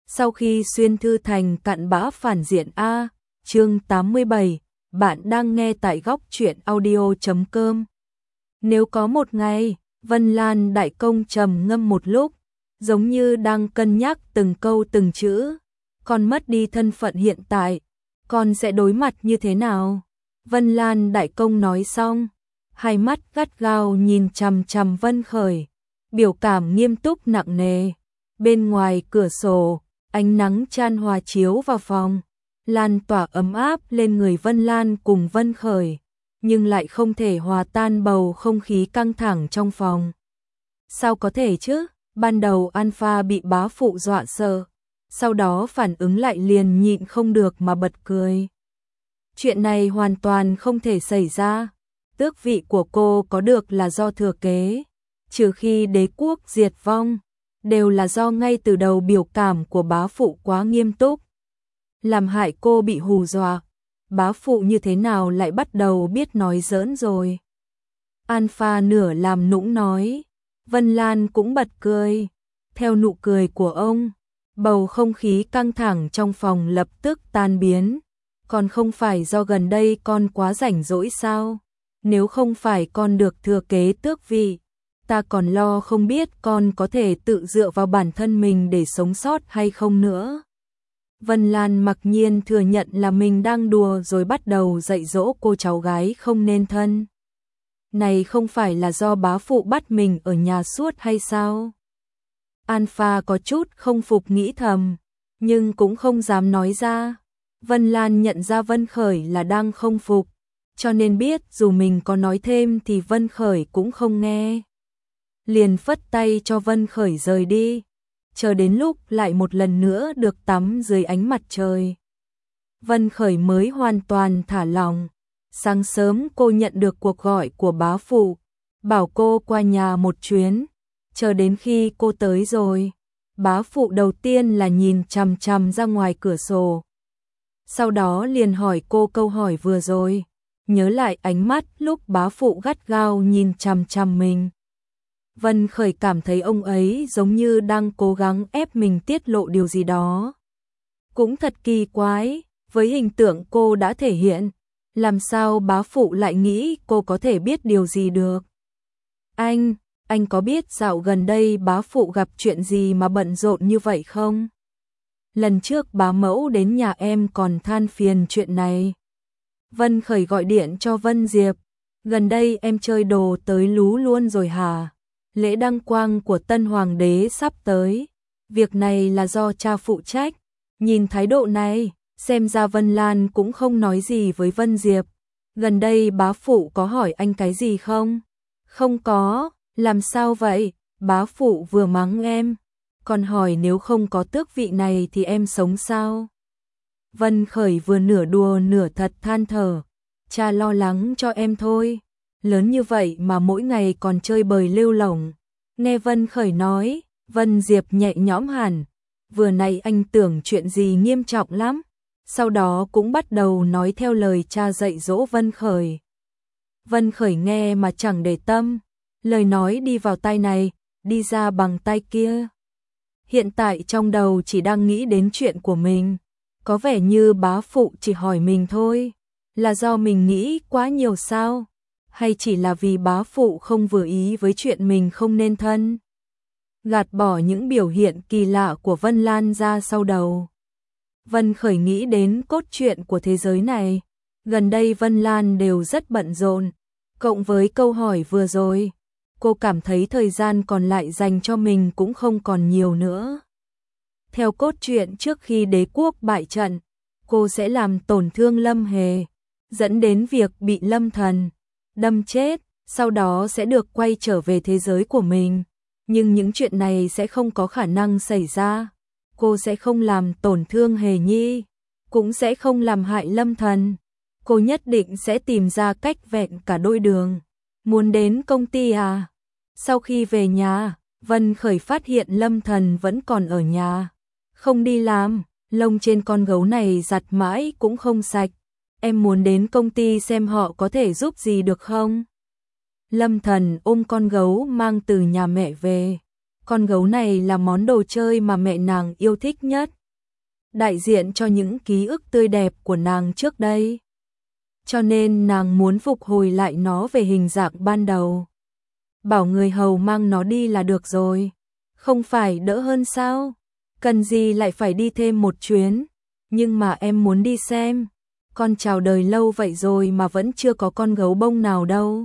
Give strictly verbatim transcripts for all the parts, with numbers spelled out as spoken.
Sau khi xuyên thư thành cặn bã phản diện A, chương tám mươi bảy, bạn đang nghe tại góc truyện audio chấm com. Nếu có một ngày, Vân Lan đại công trầm ngâm một lúc, giống như đang cân nhắc từng câu từng chữ, con mất đi thân phận hiện tại, con sẽ đối mặt như thế nào? Vân Lan đại công nói xong, hai mắt gắt gao nhìn chằm chằm Vân Khởi, biểu cảm nghiêm túc nặng nề. Bên ngoài cửa sổ, ánh nắng chan hòa chiếu vào phòng, lan tỏa ấm áp lên người Vân Lan cùng Vân Khởi, nhưng lại không thể hòa tan bầu không khí căng thẳng trong phòng. Sao có thể chứ? Ban đầu Alpha bị bá phụ dọa sợ, sau đó phản ứng lại liền nhịn không được mà bật cười. Chuyện này hoàn toàn không thể xảy ra. Tước vị của cô có được là do thừa kế, trừ khi đế quốc diệt vong, đều là do ngay từ đầu biểu cảm của bá phụ quá nghiêm túc, làm hại cô bị hù dọa. Bá phụ như thế nào lại bắt đầu biết nói giỡn rồi? Alpha nửa làm nũng nói. Vân Lan cũng bật cười. Theo nụ cười của ông, bầu không khí căng thẳng trong phòng lập tức tan biến. Còn không phải do gần đây con quá rảnh rỗi sao? Nếu không phải con được thừa kế tước vị, ta còn lo không biết con có thể tự dựa vào bản thân mình để sống sót hay không nữa. Vân Lan mặc nhiên thừa nhận là mình đang đùa rồi bắt đầu dạy dỗ cô cháu gái không nên thân. Này không phải là do bá phụ bắt mình ở nhà suốt hay sao? Alpha có chút không phục nghĩ thầm, nhưng cũng không dám nói ra. Vân Lan nhận ra Vân Khởi là đang không phục, cho nên biết dù mình có nói thêm thì Vân Khởi cũng không nghe. Liền phất tay cho Vân Khởi rời đi, chờ đến lúc lại một lần nữa được tắm dưới ánh mặt trời. Vân Khởi mới hoàn toàn thả lỏng. Sáng sớm cô nhận được cuộc gọi của bá phụ, bảo cô qua nhà một chuyến. Chờ đến khi cô tới rồi, bá phụ đầu tiên là nhìn chằm chằm ra ngoài cửa sổ. Sau đó liền hỏi cô câu hỏi vừa rồi, nhớ lại ánh mắt lúc bá phụ gắt gao nhìn chằm chằm mình. Vân Khởi cảm thấy ông ấy giống như đang cố gắng ép mình tiết lộ điều gì đó. Cũng thật kỳ quái, với hình tượng cô đã thể hiện, làm sao bá phụ lại nghĩ cô có thể biết điều gì được. Anh, anh có biết dạo gần đây bá phụ gặp chuyện gì mà bận rộn như vậy không? Lần trước bá mẫu đến nhà em còn than phiền chuyện này. Vân Khởi gọi điện cho Vân Diệp, gần đây em chơi đồ tới lú luôn rồi hả? Lễ đăng quang của tân hoàng đế sắp tới, việc này là do cha phụ trách. Nhìn thái độ này, xem ra Vân Lan cũng không nói gì với Vân Diệp. Gần đây bá phụ có hỏi anh cái gì không? Không có, làm sao vậy? Bá phụ vừa mắng em, còn hỏi nếu không có tước vị này thì em sống sao? Vân Khởi vừa nửa đùa nửa thật than thở, cha lo lắng cho em thôi. Lớn như vậy mà mỗi ngày còn chơi bời lêu lổng. Nghe Vân Khởi nói, Vân Diệp nhẹ nhõm hẳn. Vừa nãy anh tưởng chuyện gì nghiêm trọng lắm, sau đó cũng bắt đầu nói theo lời cha dạy dỗ Vân Khởi. Vân Khởi nghe mà chẳng để tâm, lời nói đi vào tai này, đi ra bằng tai kia. Hiện tại trong đầu chỉ đang nghĩ đến chuyện của mình, có vẻ như bá phụ chỉ hỏi mình thôi, là do mình nghĩ quá nhiều sao? Hay chỉ là vì bá phụ không vừa ý với chuyện mình không nên thân? Gạt bỏ những biểu hiện kỳ lạ của Vân Lan ra sau đầu, Vân Khởi nghĩ đến cốt truyện của thế giới này. Gần đây Vân Lan đều rất bận rộn, cộng với câu hỏi vừa rồi, cô cảm thấy thời gian còn lại dành cho mình cũng không còn nhiều nữa. Theo cốt truyện trước khi đế quốc bại trận, cô sẽ làm tổn thương Lâm Hề, dẫn đến việc bị Lâm Thần đâm chết, sau đó sẽ được quay trở về thế giới của mình. Nhưng những chuyện này sẽ không có khả năng xảy ra. Cô sẽ không làm tổn thương Hề Nhi, cũng sẽ không làm hại Lâm Thần. Cô nhất định sẽ tìm ra cách vẹn cả đôi đường. Muốn đến công ty à? Sau khi về nhà, Vân Khởi phát hiện Lâm Thần vẫn còn ở nhà, không đi làm. Lông trên con gấu này giặt mãi cũng không sạch. Em muốn đến công ty xem họ có thể giúp gì được không? Lâm Thần ôm con gấu mang từ nhà mẹ về. Con gấu này là món đồ chơi mà mẹ nàng yêu thích nhất. đại diện cho những ký ức tươi đẹp của nàng trước đây. Cho nên nàng muốn phục hồi lại nó về hình dạng ban đầu. Bảo người hầu mang nó đi là được rồi. Không phải đỡ hơn sao? Cần gì lại phải đi thêm một chuyến? Nhưng mà em muốn đi xem. Con chào đời lâu vậy rồi mà vẫn chưa có con gấu bông nào đâu.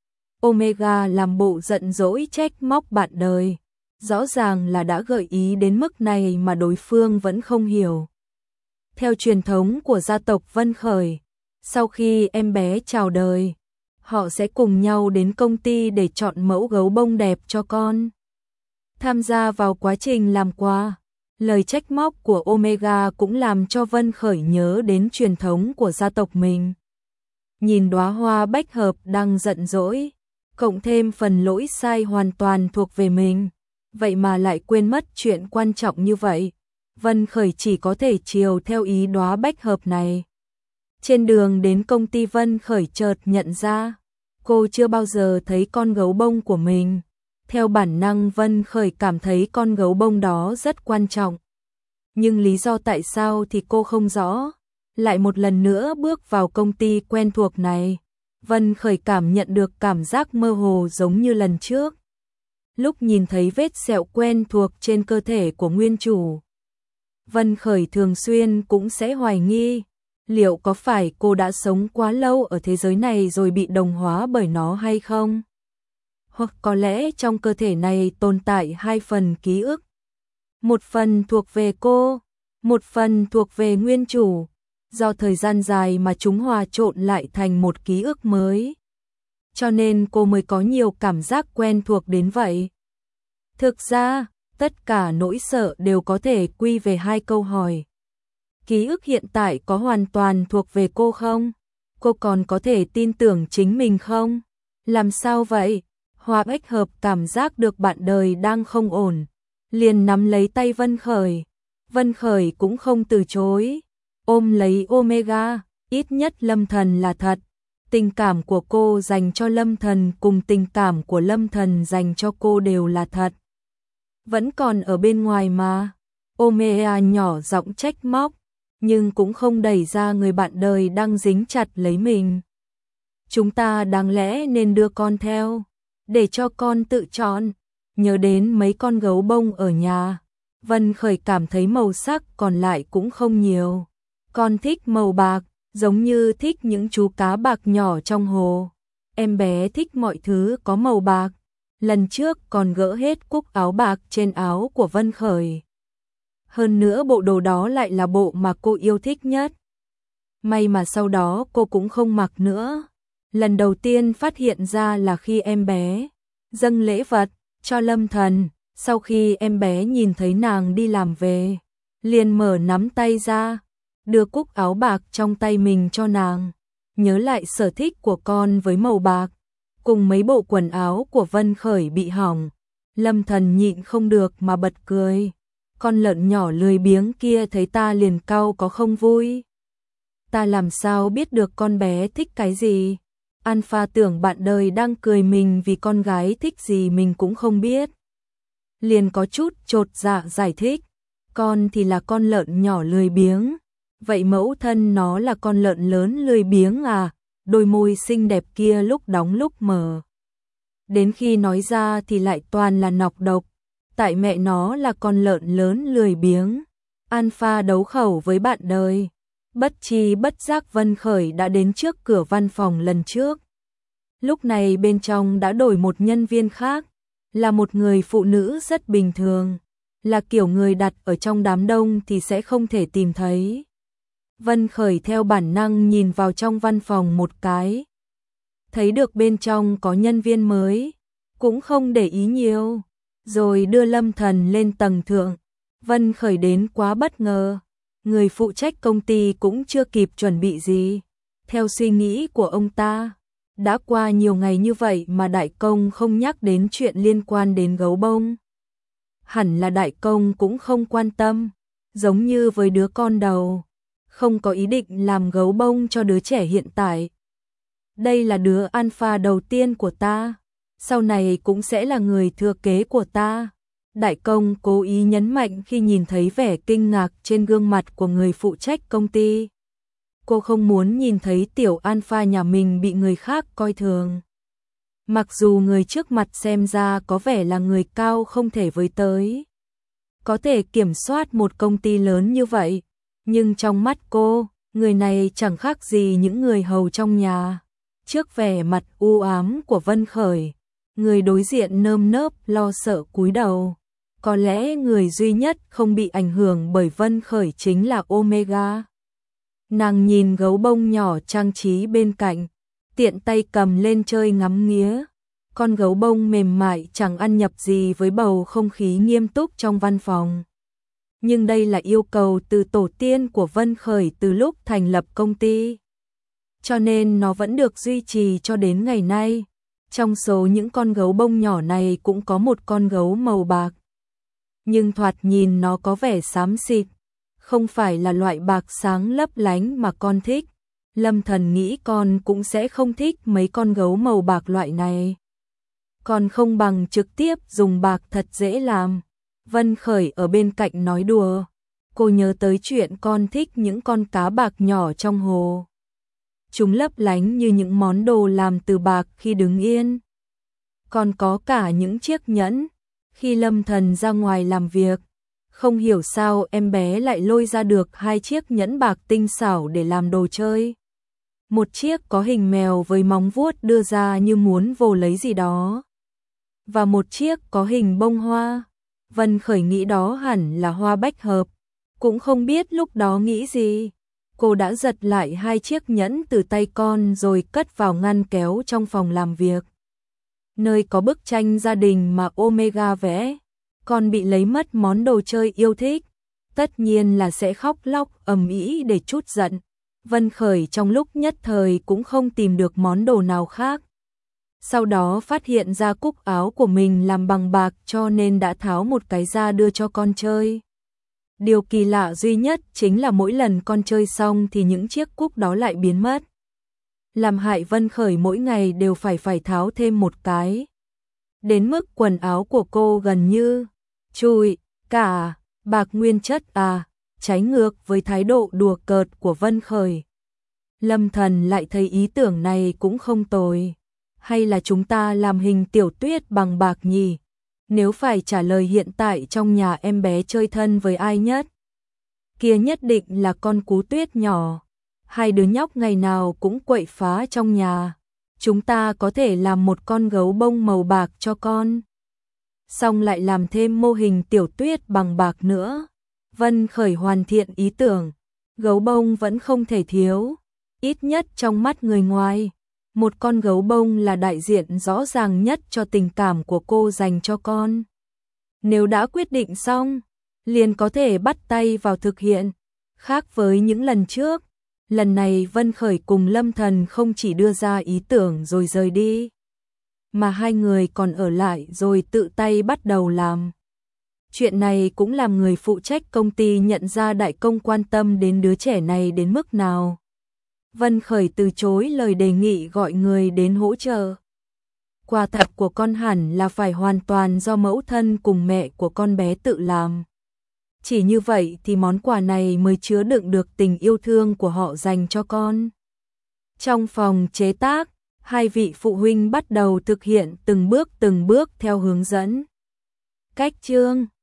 Omega làm bộ giận dỗi trách móc bạn đời. Rõ ràng là đã gợi ý đến mức này mà đối phương vẫn không hiểu. Theo truyền thống của gia tộc Vân Khởi, sau khi em bé chào đời, họ sẽ cùng nhau đến công ty để chọn mẫu gấu bông đẹp cho con. Tham gia vào quá trình làm quà. Lời trách móc của Omega cũng làm cho Vân Khởi nhớ đến truyền thống của gia tộc mình. Nhìn đóa hoa bách hợp đang giận dỗi, cộng thêm phần lỗi sai hoàn toàn thuộc về mình, vậy mà lại quên mất chuyện quan trọng như vậy. Vân Khởi chỉ có thể chiều theo ý đóa bách hợp này. Trên đường đến công ty Vân Khởi chợt nhận ra, cô chưa bao giờ thấy con gấu bông của mình. Theo bản năng Vân Khởi cảm thấy con gấu bông đó rất quan trọng. Nhưng lý do tại sao thì cô không rõ. Lại một lần nữa bước vào công ty quen thuộc này, Vân Khởi cảm nhận được cảm giác mơ hồ giống như lần trước. Lúc nhìn thấy vết sẹo quen thuộc trên cơ thể của nguyên chủ, Vân Khởi thường xuyên cũng sẽ hoài nghi, liệu có phải cô đã sống quá lâu ở thế giới này rồi bị đồng hóa bởi nó hay không? Hoặc có lẽ trong cơ thể này tồn tại hai phần ký ức. Một phần thuộc về cô, một phần thuộc về nguyên chủ. Do thời gian dài mà chúng hòa trộn lại thành một ký ức mới. Cho nên cô mới có nhiều cảm giác quen thuộc đến vậy. Thực ra, tất cả nỗi sợ đều có thể quy về hai câu hỏi. Ký ức hiện tại có hoàn toàn thuộc về cô không? Cô còn có thể tin tưởng chính mình không? Làm sao vậy? Hoa bách hợp cảm giác được bạn đời đang không ổn, liền nắm lấy tay Vân Khởi. Vân Khởi cũng không từ chối, ôm lấy Omega, ít nhất Lâm Thần là thật. Tình cảm của cô dành cho Lâm Thần cùng tình cảm của Lâm Thần dành cho cô đều là thật. Vẫn còn ở bên ngoài mà. Omega nhỏ giọng trách móc, nhưng cũng không đẩy ra người bạn đời đang dính chặt lấy mình. Chúng ta đáng lẽ nên đưa con theo, để cho con tự chọn. Nhớ đến mấy con gấu bông ở nhà, Vân Khởi cảm thấy màu sắc còn lại cũng không nhiều. Con thích màu bạc, giống như thích những chú cá bạc nhỏ trong hồ. Em bé thích mọi thứ có màu bạc. Lần trước còn gỡ hết cúc áo bạc trên áo của Vân Khởi. Hơn nữa bộ đồ đó lại là bộ mà cô yêu thích nhất. May mà sau đó cô cũng không mặc nữa. Lần đầu tiên phát hiện ra là khi em bé dâng lễ vật cho Lâm Thần, sau khi em bé nhìn thấy nàng đi làm về, liền mở nắm tay ra, đưa cúc áo bạc trong tay mình cho nàng. Nhớ lại sở thích của con với màu bạc, cùng mấy bộ quần áo của Vân Khởi bị hỏng, Lâm Thần nhịn không được mà bật cười. Con lợn nhỏ lười biếng kia thấy ta liền cau có không vui. Ta làm sao biết được con bé thích cái gì? Alpha tưởng bạn đời đang cười mình vì con gái thích gì mình cũng không biết. Liền có chút chột dạ giải thích, con thì là con lợn nhỏ lười biếng, vậy mẫu thân nó là con lợn lớn lười biếng à? Đôi môi xinh đẹp kia lúc đóng lúc mở. Đến khi nói ra thì lại toàn là nọc độc, tại mẹ nó là con lợn lớn lười biếng. Alpha đấu khẩu với bạn đời. Bất chi bất giác Vân Khởi đã đến trước cửa văn phòng lần trước. Lúc này bên trong đã đổi một nhân viên khác, là một người phụ nữ rất bình thường, là kiểu người đặt ở trong đám đông thì sẽ không thể tìm thấy. Vân Khởi theo bản năng nhìn vào trong văn phòng một cái. Thấy được bên trong có nhân viên mới, cũng không để ý nhiều, rồi đưa Lâm Thần lên tầng thượng. Vân Khởi đến quá bất ngờ. Người phụ trách công ty cũng chưa kịp chuẩn bị gì. Theo suy nghĩ của ông ta, đã qua nhiều ngày như vậy mà đại công không nhắc đến chuyện liên quan đến gấu bông. Hẳn là đại công cũng không quan tâm, giống như với đứa con đầu, không có ý định làm gấu bông cho đứa trẻ hiện tại. Đây là đứa alpha đầu tiên của ta, sau này cũng sẽ là người thừa kế của ta. Đại công cố ý nhấn mạnh khi nhìn thấy vẻ kinh ngạc trên gương mặt của người phụ trách công ty. Cô không muốn nhìn thấy tiểu alpha nhà mình bị người khác coi thường. Mặc dù người trước mặt xem ra có vẻ là người cao không thể với tới, có thể kiểm soát một công ty lớn như vậy, nhưng trong mắt cô, người này chẳng khác gì những người hầu trong nhà. Trước vẻ mặt u ám của Vân Khởi, người đối diện nơm nớp lo sợ cúi đầu. Có lẽ người duy nhất không bị ảnh hưởng bởi Vân Khởi chính là Omega. Nàng nhìn gấu bông nhỏ trang trí bên cạnh, tiện tay cầm lên chơi ngắm nghía. Con gấu bông mềm mại chẳng ăn nhập gì với bầu không khí nghiêm túc trong văn phòng. Nhưng đây là yêu cầu từ tổ tiên của Vân Khởi từ lúc thành lập công ty. Cho nên nó vẫn được duy trì cho đến ngày nay. Trong số những con gấu bông nhỏ này cũng có một con gấu màu bạc. Nhưng thoạt nhìn nó có vẻ xám xịt, không phải là loại bạc sáng lấp lánh mà con thích. Lâm Thần nghĩ con cũng sẽ không thích mấy con gấu màu bạc loại này. Còn không bằng trực tiếp dùng bạc thật dễ làm. Vân Khởi ở bên cạnh nói đùa. Cô nhớ tới chuyện con thích những con cá bạc nhỏ trong hồ. Chúng lấp lánh như những món đồ làm từ bạc khi đứng yên. Còn có cả những chiếc nhẫn. Khi Lâm Thần ra ngoài làm việc, không hiểu sao em bé lại lôi ra được hai chiếc nhẫn bạc tinh xảo để làm đồ chơi. Một chiếc có hình mèo với móng vuốt đưa ra như muốn vồ lấy gì đó. Và một chiếc có hình bông hoa. Vân Khởi nghĩ đó hẳn là hoa bách hợp. Cũng không biết lúc đó nghĩ gì. Cô đã giật lại hai chiếc nhẫn từ tay con rồi cất vào ngăn kéo trong phòng làm việc. Nơi có bức tranh gia đình mà Omega vẽ. Con bị lấy mất món đồ chơi yêu thích. Tất nhiên là sẽ khóc lóc ầm ĩ để trút giận. Vân Khởi trong lúc nhất thời cũng không tìm được món đồ nào khác. Sau đó phát hiện ra cúc áo của mình làm bằng bạc cho nên đã tháo một cái ra đưa cho con chơi. Điều kỳ lạ duy nhất chính là mỗi lần con chơi xong thì những chiếc cúc đó lại biến mất. Làm hại Vân Khởi mỗi ngày đều phải phải tháo thêm một cái. Đến mức quần áo của cô gần như chùi cả bạc nguyên chất à, trái ngược với thái độ đùa cợt của Vân Khởi. Lâm Thần lại thấy ý tưởng này cũng không tồi. Hay là chúng ta làm hình tiểu tuyết bằng bạc nhỉ? Nếu phải trả lời hiện tại trong nhà em bé chơi thân với ai nhất? Kia nhất định là con cú tuyết nhỏ. Hai đứa nhóc ngày nào cũng quậy phá trong nhà. Chúng ta có thể làm một con gấu bông màu bạc cho con. Xong lại làm thêm mô hình tiểu tuyết bằng bạc nữa. Vân Khởi hoàn thiện ý tưởng. Gấu bông vẫn không thể thiếu. Ít nhất trong mắt người ngoài. Một con gấu bông là đại diện rõ ràng nhất cho tình cảm của cô dành cho con. Nếu đã quyết định xong, liền có thể bắt tay vào thực hiện. Khác với những lần trước, lần này Vân Khởi cùng Lâm Thần không chỉ đưa ra ý tưởng rồi rời đi, mà hai người còn ở lại rồi tự tay bắt đầu làm. Chuyện này cũng làm người phụ trách công ty nhận ra đại công quan tâm đến đứa trẻ này đến mức nào. Vân Khởi từ chối lời đề nghị gọi người đến hỗ trợ. Quà tặng của con hẳn là phải hoàn toàn do mẫu thân cùng mẹ của con bé tự làm. Chỉ như vậy thì món quà này mới chứa đựng được tình yêu thương của họ dành cho con. Trong phòng chế tác, hai vị phụ huynh bắt đầu thực hiện từng bước từng bước theo hướng dẫn. Cách chương